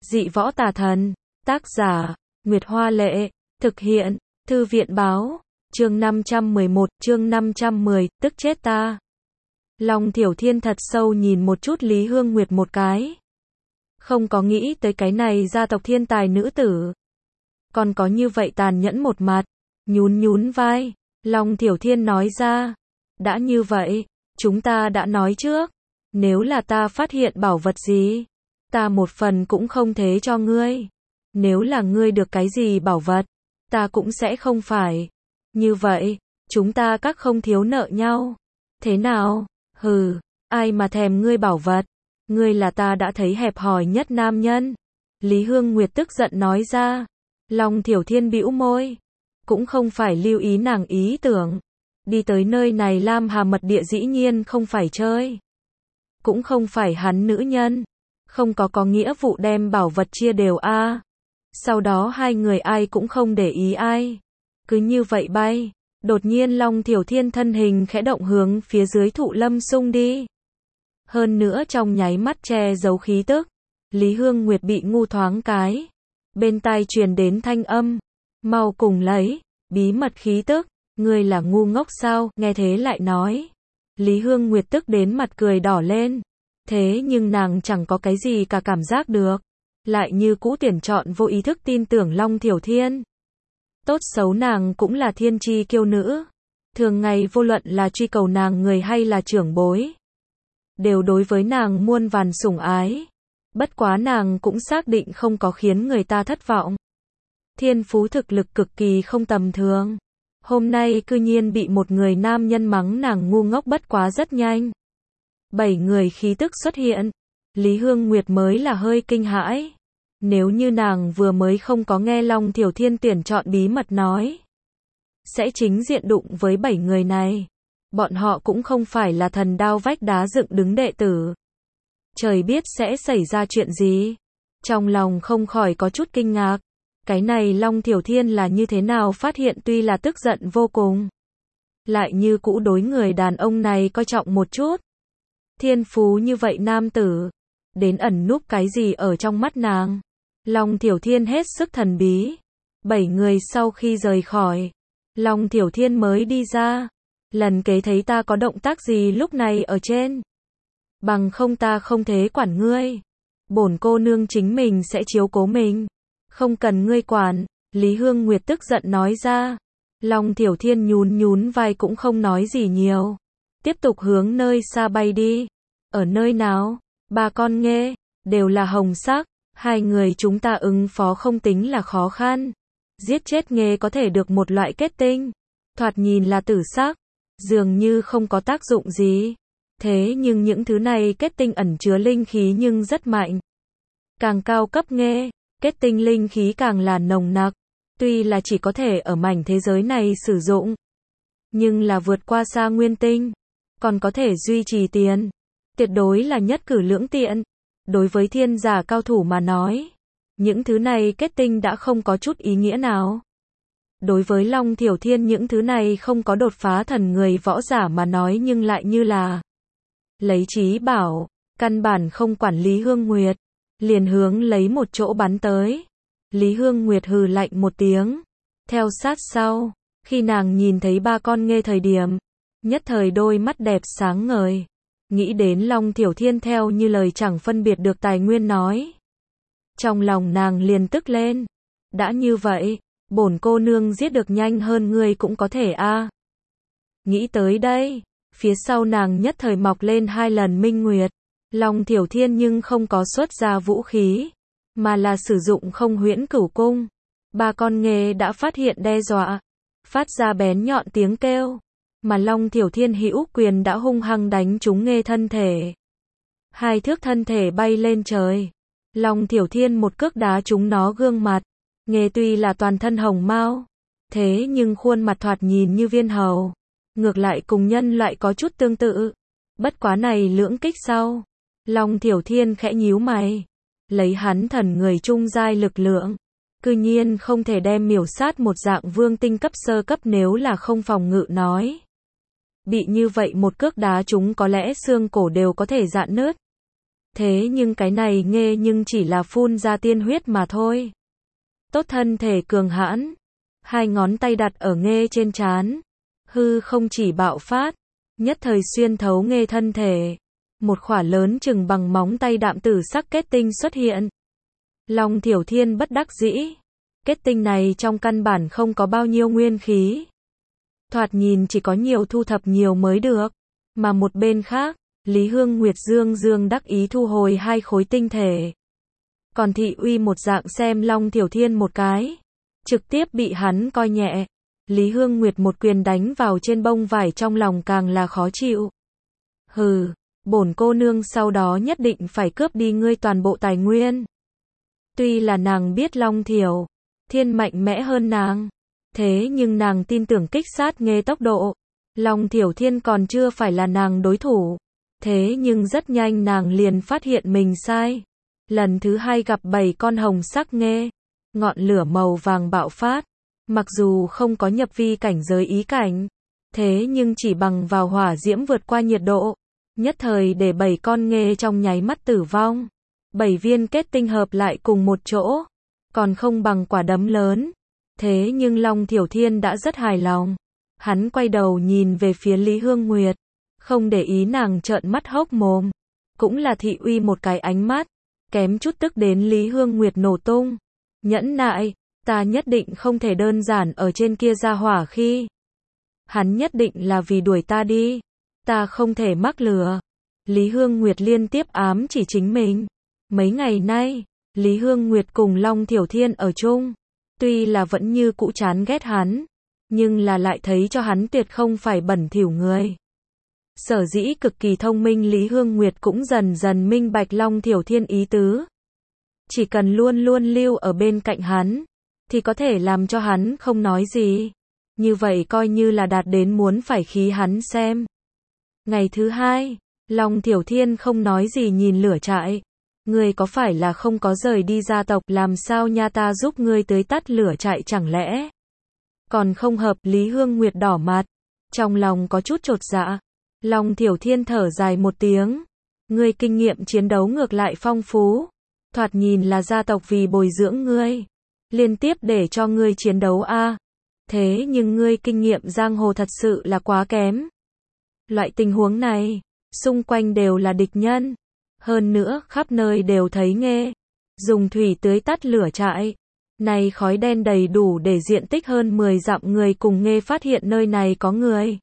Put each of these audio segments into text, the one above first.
Dị võ tà thần, tác giả, Nguyệt Hoa Lệ, thực hiện, Thư viện báo, chương 511, chương 510, tức chết ta. Long Thiểu Thiên thật sâu nhìn một chút Lý Hương Nguyệt một cái. Không có nghĩ tới cái này gia tộc thiên tài nữ tử. Còn có như vậy tàn nhẫn một mặt, nhún vai, Long Thiểu Thiên nói ra. Đã như vậy, chúng ta đã nói trước, nếu là ta phát hiện bảo vật gì, ta một phần cũng không thế cho ngươi. Nếu là ngươi được cái gì bảo vật, ta cũng sẽ không phải. Như vậy, chúng ta các không thiếu nợ nhau. Thế nào? Hừ, ai mà thèm ngươi bảo vật? Ngươi là ta đã thấy hẹp hòi nhất nam nhân. Lý Hương Nguyệt tức giận nói ra. Long Thiểu Thiên bĩu môi, cũng không phải lưu ý nàng ý tưởng. Đi tới nơi này Lam Hà mật địa dĩ nhiên không phải chơi. Cũng không phải hắn nữ nhân. Không có nghĩa vụ đem bảo vật chia đều a. Sau đó hai người ai cũng không để ý ai. Cứ như vậy bay. Đột nhiên Long Thiểu Thiên thân hình khẽ động hướng phía dưới thụ lâm sung đi. Hơn nữa trong nháy mắt che giấu khí tức. Lý Hương Nguyệt bị ngu thoáng cái. Bên tai truyền đến thanh âm. Mau cùng lấy, bí mật khí tức. Ngươi là ngu ngốc sao? Nghe thế lại nói. Lý Hương Nguyệt tức đến mặt cười đỏ lên. Thế nhưng nàng chẳng có cái gì cả cảm giác được. Lại như cũ tuyển chọn vô ý thức tin tưởng Long Thiểu Thiên. Tốt xấu nàng cũng là thiên chi kiêu nữ. Thường ngày vô luận là truy cầu nàng người hay là trưởng bối, đều đối với nàng muôn vàn sủng ái. Bất quá nàng cũng xác định không có khiến người ta thất vọng. Thiên phú thực lực cực kỳ không tầm thường. Hôm nay cư nhiên bị một người nam nhân mắng nàng ngu ngốc bất quá rất nhanh. 7 người khí tức xuất hiện. Lý Hương Nguyệt mới là hơi kinh hãi. Nếu như nàng vừa mới không có nghe Long Thiểu Thiên tuyển chọn bí mật nói, sẽ chính diện đụng với 7 người này. Bọn họ cũng không phải là thần đao vách đá dựng đứng đệ tử. Trời biết sẽ xảy ra chuyện gì. Trong lòng không khỏi có chút kinh ngạc. Cái này Long Thiểu Thiên là như thế nào phát hiện, tuy là tức giận vô cùng, lại như cũ đối người đàn ông này coi trọng một chút. Thiên phú như vậy nam tử, đến ẩn núp cái gì ở trong mắt nàng. Long Thiểu Thiên hết sức thần bí. 7 người sau khi rời khỏi, Long Thiểu Thiên mới đi ra. Lần kế thấy ta có động tác gì lúc này ở trên, bằng không ta không thế quản ngươi. Bổn cô nương chính mình sẽ chiếu cố mình, không cần ngươi quản. Lý Hương Nguyệt tức giận nói ra. Long Thiểu Thiên nhún vai cũng không nói gì nhiều. Tiếp tục hướng nơi xa bay đi. Ở nơi nào? 3 con nghê, đều là hồng sắc. 2 người chúng ta ứng phó không tính là khó khăn. Giết chết nghê có thể được một loại kết tinh. Thoạt nhìn là tử sắc, dường như không có tác dụng gì. Thế nhưng những thứ này kết tinh ẩn chứa linh khí nhưng rất mạnh. Càng cao cấp nghê, kết tinh linh khí càng là nồng nặc. Tuy là chỉ có thể ở mảnh thế giới này sử dụng, nhưng là vượt qua xa nguyên tinh, còn có thể duy trì tiền. Tuyệt đối là nhất cử lưỡng tiện. Đối với thiên giả cao thủ mà nói, những thứ này kết tinh đã không có chút ý nghĩa nào. Đối với Long Thiểu Thiên những thứ này không có đột phá thần người võ giả mà nói nhưng lại như là lấy trí bảo, căn bản không quản Lý Hương Nguyệt, liền hướng lấy một chỗ bắn tới. Lý Hương Nguyệt hừ lạnh một tiếng, theo sát sau, khi nàng nhìn thấy 3 con nghê thời điểm, nhất thời đôi mắt đẹp sáng ngời. Nghĩ đến Long Thiểu Thiên theo như lời chẳng phân biệt được tài nguyên nói. Trong lòng nàng liền tức lên. Đã như vậy, bổn cô nương giết được nhanh hơn ngươi cũng có thể a. Nghĩ tới đây, phía sau nàng nhất thời mọc lên 2 lần minh nguyệt. Long Thiểu Thiên nhưng không có xuất ra vũ khí, mà là sử dụng không huyễn cửu cung. 3 con nghê đã phát hiện đe dọa, phát ra bén nhọn tiếng kêu. Mà Long Thiểu Thiên hữu quyền đã hung hăng đánh trúng nghê thân thể. 2 thước thân thể bay lên trời. Long Thiểu Thiên một cước đá trúng nó gương mặt. Nghê tuy là toàn thân hồng mao, thế nhưng khuôn mặt thoạt nhìn như viên hầu. Ngược lại cùng nhân loại có chút tương tự. Bất quá này lưỡng kích sau, Long Thiểu Thiên khẽ nhíu mày. Lấy hắn thần người trung giai lực lượng, cư nhiên không thể đem miểu sát một dạng vương tinh cấp sơ cấp nếu là không phòng ngự nói. Bị như vậy một cước đá chúng có lẽ xương cổ đều có thể rạn nứt. Thế nhưng cái này nghê nhưng chỉ là phun ra tiên huyết mà thôi. Tốt thân thể cường hãn, hai ngón tay đặt ở nghê trên trán, hư không chỉ bạo phát, nhất thời xuyên thấu nghê thân thể. Một khỏa lớn chừng bằng móng tay đạm tử sắc kết tinh xuất hiện. Long Thiểu Thiên bất đắc dĩ. Kết tinh này trong căn bản không có bao nhiêu nguyên khí. Thoạt nhìn chỉ có nhiều thu thập nhiều mới được. Mà một bên khác, Lý Hương Nguyệt dương đắc ý thu hồi hai khối tinh thể. Còn Thị Uy một dạng xem Long Thiểu Thiên một cái. Trực tiếp bị hắn coi nhẹ. Lý Hương Nguyệt một quyền đánh vào trên bông vải trong lòng càng là khó chịu. Hừ, bổn cô nương sau đó nhất định phải cướp đi ngươi toàn bộ tài nguyên. Tuy là nàng biết Long Thiểu Thiên mạnh mẽ hơn nàng, thế nhưng nàng tin tưởng kích sát nghê tốc độ. Long Thiểu Thiên còn chưa phải là nàng đối thủ. Thế nhưng rất nhanh nàng liền phát hiện mình sai. Lần thứ hai gặp 7 con hồng sắc nghê, ngọn lửa màu vàng bạo phát. Mặc dù không có nhập vi cảnh giới ý cảnh, thế nhưng chỉ bằng vào hỏa diễm vượt qua nhiệt độ, nhất thời để 7 con nghê trong nháy mắt tử vong. 7 viên kết tinh hợp lại cùng một chỗ, còn không bằng quả đấm lớn. Thế nhưng Long Thiểu Thiên đã rất hài lòng. Hắn quay đầu nhìn về phía Lý Hương Nguyệt, không để ý nàng trợn mắt hốc mồm. Cũng là Thị Uy một cái ánh mắt, kém chút tức đến Lý Hương Nguyệt nổ tung. Nhẫn nại, ta nhất định không thể đơn giản ở trên kia ra hỏa khi. Hắn nhất định là vì đuổi ta đi. Ta không thể mắc lừa. Lý Hương Nguyệt liên tiếp ám chỉ chính mình. Mấy ngày nay, Lý Hương Nguyệt cùng Long Thiểu Thiên ở chung. Tuy là vẫn như cũ chán ghét hắn, nhưng là lại thấy cho hắn tuyệt không phải bẩn thỉu người. Sở dĩ cực kỳ thông minh Lý Hương Nguyệt cũng dần dần minh bạch Long Thiểu Thiên ý tứ. Chỉ cần luôn luôn lưu ở bên cạnh hắn, thì có thể làm cho hắn không nói gì. Như vậy coi như là đạt đến muốn phải khí hắn xem. Ngày thứ hai, Long Thiểu Thiên không nói gì nhìn lửa trại. Ngươi có phải là không có rời đi gia tộc, làm sao nha, ta giúp ngươi tưới tắt lửa trại chẳng lẽ? Còn không hợp. Lý Hương Nguyệt đỏ mặt, trong lòng có chút chột dạ. Long Thiểu Thiên thở dài một tiếng. Ngươi kinh nghiệm chiến đấu ngược lại phong phú. Thoạt nhìn là gia tộc vì bồi dưỡng ngươi, liên tiếp để cho ngươi chiến đấu a. Thế nhưng ngươi kinh nghiệm giang hồ thật sự là quá kém. Loại tình huống này, xung quanh đều là địch nhân. Hơn nữa, khắp nơi đều thấy nghê. Dùng thủy tưới tắt lửa trại. Này khói đen đầy đủ để diện tích hơn 10 dặm người cùng nghê phát hiện nơi này có người.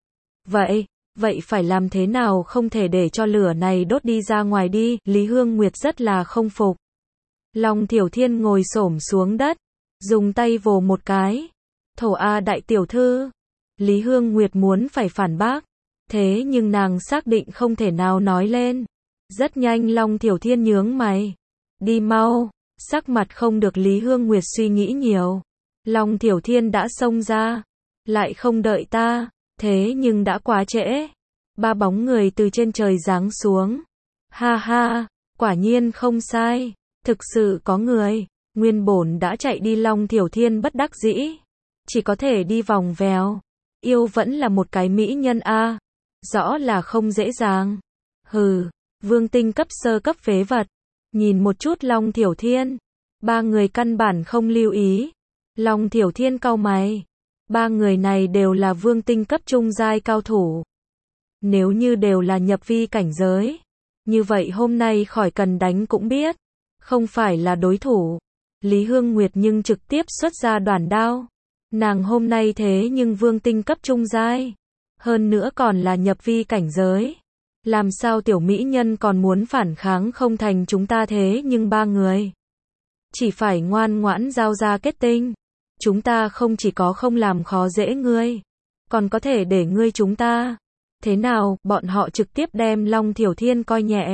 Vậy phải làm thế nào, không thể để cho lửa này đốt đi ra ngoài đi. Lý Hương Nguyệt rất là không phục. Long Thiểu Thiên ngồi xổm xuống đất, dùng tay vồ một cái. Thổ A đại tiểu thư. Lý Hương Nguyệt muốn phải phản bác. Thế nhưng nàng xác định không thể nào nói lên. Rất nhanh Long Thiểu Thiên nhướng mày. Đi mau. Sắc mặt không được Lý Hương Nguyệt suy nghĩ nhiều. Long Thiểu Thiên đã xông ra. Lại không đợi ta. Thế nhưng đã quá trễ. 3 bóng người từ trên trời giáng xuống. Ha ha, quả nhiên không sai. Thực sự có người. Nguyên bổn đã chạy đi. Long Thiểu Thiên bất đắc dĩ. Chỉ có thể đi vòng vèo. Yêu vẫn là một cái mỹ nhân a. Rõ là không dễ dàng. Hừ, vương tinh cấp sơ cấp phế vật. Nhìn một chút Long Thiểu Thiên. 3 người căn bản không lưu ý. Long Thiểu Thiên cau mày. 3 người này đều là vương tinh cấp trung giai cao thủ. Nếu như đều là nhập vi cảnh giới, như vậy hôm nay khỏi cần đánh cũng biết. Không phải là đối thủ. Lý Hương Nguyệt nhưng trực tiếp xuất ra đoản đao. Nàng hôm nay thế nhưng vương tinh cấp trung giai. Hơn nữa còn là nhập vi cảnh giới. Làm sao tiểu mỹ nhân còn muốn phản kháng không thành, chúng ta thế nhưng 3 người. Chỉ phải ngoan ngoãn giao ra kết tinh. Chúng ta không chỉ có không làm khó dễ ngươi, còn có thể để ngươi chúng ta. Thế nào, bọn họ trực tiếp đem Long Thiểu Thiên coi nhẹ.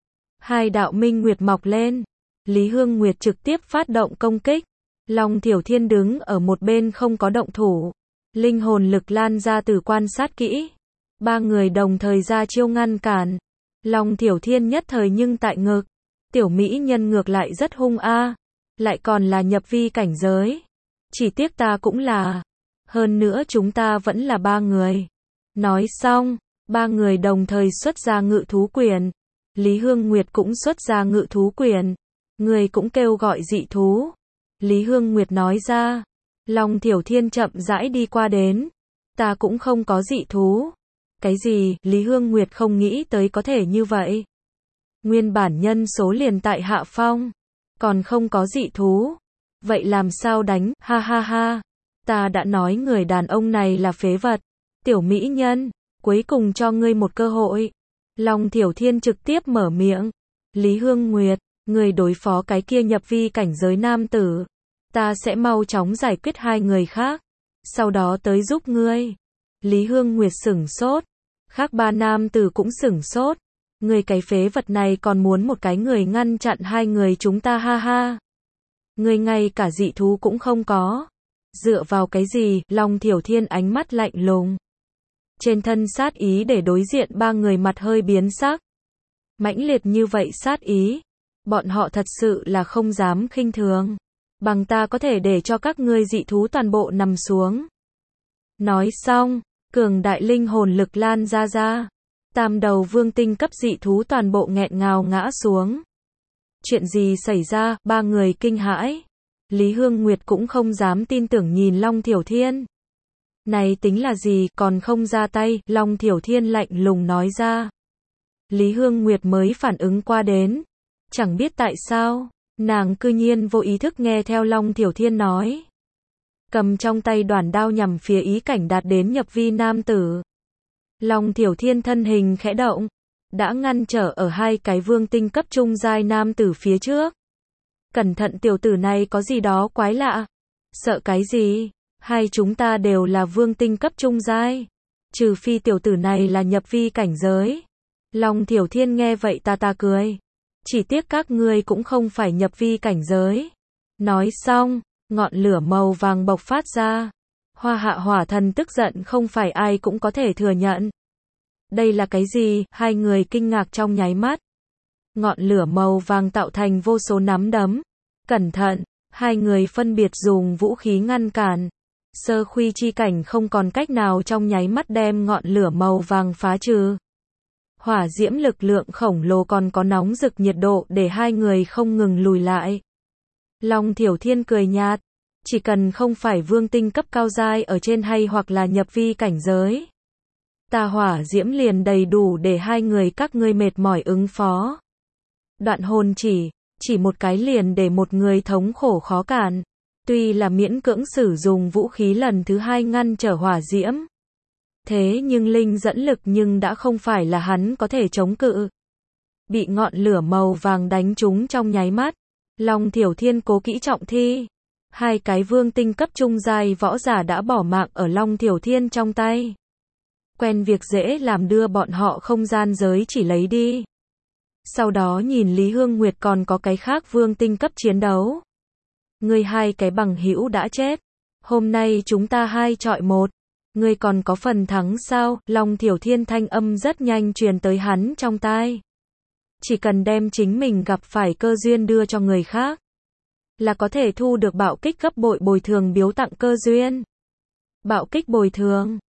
2 đạo minh nguyệt mọc lên. Lý Hương Nguyệt trực tiếp phát động công kích. Long Thiểu Thiên đứng ở một bên không có động thủ. Linh hồn lực lan ra từ quan sát kỹ. 3 người đồng thời ra chiêu ngăn cản. Long Thiểu Thiên nhất thời nhưng tại ngực. Tiểu mỹ nhân ngược lại rất hung a. Lại còn là nhập vi cảnh giới. Chỉ tiếc ta cũng là. Hơn nữa chúng ta vẫn là 3 người. Nói xong, 3 người đồng thời xuất ra ngự thú quyền. Lý Hương Nguyệt cũng xuất ra ngự thú quyền. Người cũng kêu gọi dị thú. Lý Hương Nguyệt nói ra. Long Thiểu Thiên chậm rãi đi qua đến. Ta cũng không có dị thú. Cái gì? Lý Hương Nguyệt không nghĩ tới có thể như vậy. Nguyên bản nhân số liền tại hạ phong. Còn không có dị thú. Vậy làm sao đánh? Ha ha ha. Ta đã nói người đàn ông này là phế vật. Tiểu mỹ nhân. Cuối cùng cho ngươi một cơ hội. Long Thiểu Thiên trực tiếp mở miệng. Lý Hương Nguyệt. Người đối phó cái kia nhập vi cảnh giới nam tử. Ta sẽ mau chóng giải quyết hai người khác. Sau đó tới giúp ngươi. Lý Hương Nguyệt sửng sốt. Khác ba nam tử cũng sửng sốt. Người cái phế vật này còn muốn một cái người ngăn chặn hai người chúng ta ha ha. Người ngay cả dị thú cũng không có. Dựa vào cái gì? Long Thiểu Thiên ánh mắt lạnh lùng. Trên thân sát ý để đối diện ba người mặt hơi biến sắc. Mãnh liệt như vậy sát ý. Bọn họ thật sự là không dám khinh thường. Bằng ta có thể để cho các ngươi dị thú toàn bộ nằm xuống. Nói xong, cường đại linh hồn lực lan ra. Tam đầu vương tinh cấp dị thú toàn bộ nghẹn ngào ngã xuống. Chuyện gì xảy ra? Ba người kinh hãi. Lý Hương Nguyệt cũng không dám tin tưởng nhìn Long Thiểu Thiên. Này tính là gì, còn không ra tay? Long Thiểu Thiên lạnh lùng nói ra. Lý Hương Nguyệt mới phản ứng qua đến. Chẳng biết tại sao, nàng cư nhiên vô ý thức nghe theo Long Thiểu Thiên nói. Cầm trong tay đoản đao nhằm phía ý cảnh đạt đến nhập vi nam tử. Long Thiểu Thiên thân hình khẽ động, đã ngăn trở ở hai cái vương tinh cấp trung giai nam tử phía trước. Cẩn thận, tiểu tử này có gì đó quái lạ. Sợ cái gì? Hai chúng ta đều là vương tinh cấp trung giai. Trừ phi tiểu tử này là nhập vi cảnh giới. Long Thiểu Thiên nghe vậy ta cười. Chỉ tiếc các ngươi cũng không phải nhập vi cảnh giới. Nói xong, ngọn lửa màu vàng bộc phát ra. Hoa Hạ Hỏa Thần tức giận không phải ai cũng có thể thừa nhận. Đây là cái gì? Hai người kinh ngạc trong nháy mắt. Ngọn lửa màu vàng tạo thành vô số nắm đấm. Cẩn thận, hai người phân biệt dùng vũ khí ngăn cản. Sơ khuy chi cảnh không còn cách nào trong nháy mắt đem ngọn lửa màu vàng phá trừ. Hỏa diễm lực lượng khổng lồ còn có nóng rực nhiệt độ để hai người không ngừng lùi lại. Long Thiểu Thiên cười nhạt. Chỉ cần không phải vương tinh cấp cao giai ở trên hay hoặc là nhập vi cảnh giới. Ta hỏa diễm liền đầy đủ để hai người các ngươi mệt mỏi ứng phó. Đoạn hồn chỉ một cái liền để một người thống khổ khó cản. Tuy là miễn cưỡng sử dụng vũ khí lần thứ hai ngăn trở hỏa diễm. Thế nhưng linh dẫn lực nhưng đã không phải là hắn có thể chống cự. Bị ngọn lửa màu vàng đánh trúng trong nháy mắt. Long Thiểu Thiên cố kỹ trọng thi. Hai cái vương tinh cấp trung giai võ giả đã bỏ mạng ở Long Thiểu Thiên trong tay. Quen việc dễ làm, đưa bọn họ không gian giới chỉ lấy đi. Sau đó nhìn Lý Hương Nguyệt còn có cái khác vương tinh cấp chiến đấu. Ngươi hai cái bằng hữu đã chết. Hôm nay chúng ta 2 chọi 1. Ngươi còn có phần thắng sao? Long Thiểu Thiên thanh âm rất nhanh truyền tới hắn trong tai. Chỉ cần đem chính mình gặp phải cơ duyên đưa cho người khác, là có thể thu được bạo kích gấp bội bồi thường biếu tặng cơ duyên. Bạo kích bồi thường.